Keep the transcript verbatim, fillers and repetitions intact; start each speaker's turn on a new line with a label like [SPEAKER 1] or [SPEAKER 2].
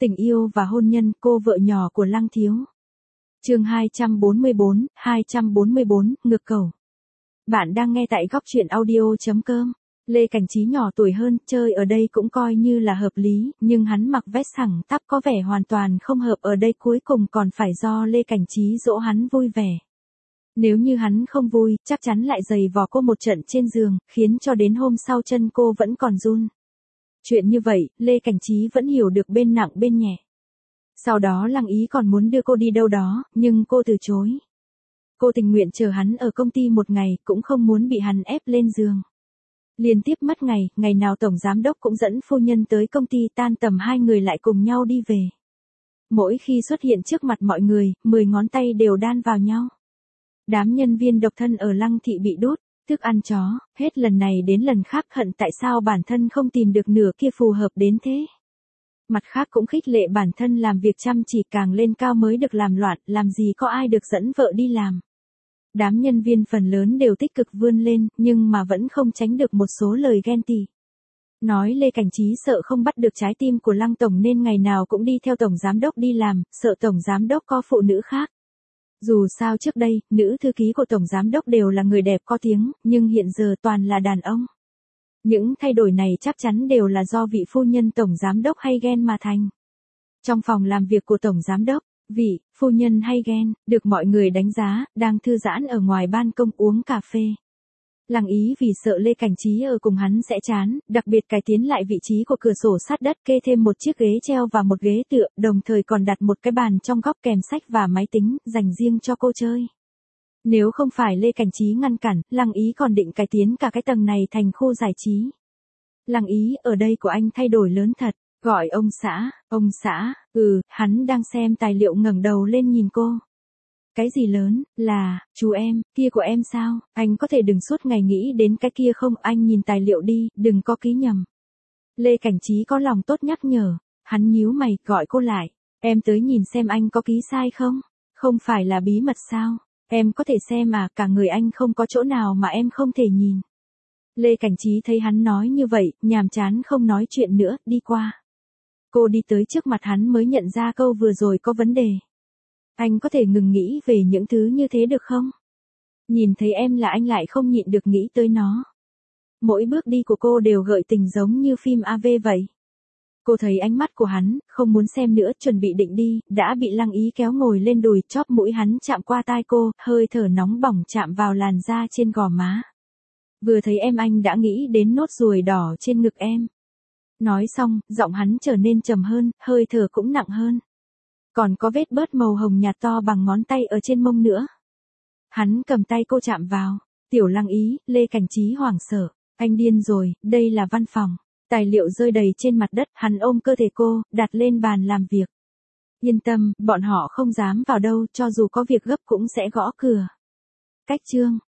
[SPEAKER 1] Tình yêu và hôn nhân, cô vợ nhỏ của Lăng Thiếu. Chương hai trăm bốn mươi bốn, hai trăm bốn mươi bốn, ngược cầu. Bạn đang nghe tại góc truyện audio chấm com. Lê Cảnh Trí nhỏ tuổi hơn, chơi ở đây cũng coi như là hợp lý, nhưng hắn mặc vest thẳng tắp có vẻ hoàn toàn không hợp ở đây, cuối cùng còn phải do Lê Cảnh Trí dỗ hắn vui vẻ. Nếu như hắn không vui, chắc chắn lại giày vò cô một trận trên giường, khiến cho đến hôm sau chân cô vẫn còn run. Chuyện như vậy, Lê Cảnh Trí vẫn hiểu được bên nặng bên nhẹ. Sau đó Lăng Ý còn muốn đưa cô đi đâu đó, nhưng cô từ chối. Cô tình nguyện chờ hắn ở công ty một ngày, cũng không muốn bị hắn ép lên giường. Liên tiếp mất ngày, ngày nào tổng giám đốc cũng dẫn phu nhân tới công ty, tan tầm hai người lại cùng nhau đi về. Mỗi khi xuất hiện trước mặt mọi người, mười ngón tay đều đan vào nhau. Đám nhân viên độc thân ở Lăng Thị bị đốt thức ăn chó, hết lần này đến lần khác hận tại sao bản thân không tìm được nửa kia phù hợp đến thế. Mặt khác cũng khích lệ bản thân làm việc chăm chỉ, càng lên cao mới được làm loạn, làm gì có ai được dẫn vợ đi làm. Đám nhân viên phần lớn đều tích cực vươn lên, nhưng mà vẫn không tránh được một số lời ghen tị. Nói Lê Cảnh Trí sợ không bắt được trái tim của Lăng Tổng nên ngày nào cũng đi theo Tổng Giám Đốc đi làm, sợ Tổng Giám Đốc có phụ nữ khác. Dù sao trước đây, nữ thư ký của Tổng Giám Đốc đều là người đẹp có tiếng, nhưng hiện giờ toàn là đàn ông. Những thay đổi này chắc chắn đều là do vị phu nhân Tổng Giám Đốc hay ghen mà thành. Trong phòng làm việc của Tổng Giám Đốc, vị phu nhân hay ghen được mọi người đánh giá, đang thư giãn ở ngoài ban công uống cà phê. Lăng Ý vì sợ Lê Cảnh Trí ở cùng hắn sẽ chán, đặc biệt cải tiến lại vị trí của cửa sổ sát đất, kê thêm một chiếc ghế treo và một ghế tựa, đồng thời còn đặt một cái bàn trong góc kèm sách và máy tính, dành riêng cho cô chơi. Nếu không phải Lê Cảnh Trí ngăn cản, Lăng Ý còn định cải tiến cả cái tầng này thành khu giải trí. Lăng Ý, ở đây của anh thay đổi lớn thật, gọi ông xã, ông xã, ừ, hắn đang xem tài liệu ngẩng đầu lên nhìn cô. Cái gì lớn, là, chú em, kia của em sao, anh có thể đừng suốt ngày nghĩ đến cái kia không, anh nhìn tài liệu đi, đừng có ký nhầm. Lê Cảnh Trí có lòng tốt nhắc nhở, hắn nhíu mày, gọi cô lại, em tới nhìn xem anh có ký sai không, không phải là bí mật sao, em có thể xem à, cả người anh không có chỗ nào mà em không thể nhìn. Lê Cảnh Trí thấy hắn nói như vậy, nhàm chán không nói chuyện nữa, đi qua. Cô đi tới trước mặt hắn mới nhận ra câu vừa rồi có vấn đề. Anh có thể ngừng nghĩ về những thứ như thế được không? Nhìn thấy em là anh lại không nhịn được nghĩ tới nó. Mỗi bước đi của cô đều gợi tình giống như phim a vê vậy. Cô thấy ánh mắt của hắn, không muốn xem nữa, chuẩn bị định đi, đã bị Lăng Ý kéo ngồi lên đùi, chóp mũi hắn chạm qua tai cô, hơi thở nóng bỏng chạm vào làn da trên gò má. Vừa thấy em anh đã nghĩ đến nốt ruồi đỏ trên ngực em. Nói xong, giọng hắn trở nên trầm hơn, hơi thở cũng nặng hơn. Còn có vết bớt màu hồng nhạt to bằng ngón tay ở trên mông nữa. Hắn cầm tay cô chạm vào. Tiểu Lăng Ý, Lê Cảnh Trí hoảng sợ. Anh điên rồi, đây là văn phòng. Tài liệu rơi đầy trên mặt đất, hắn ôm cơ thể cô, đặt lên bàn làm việc. Yên tâm, bọn họ không dám vào đâu, cho dù có việc gấp cũng sẽ gõ cửa. Cách chương.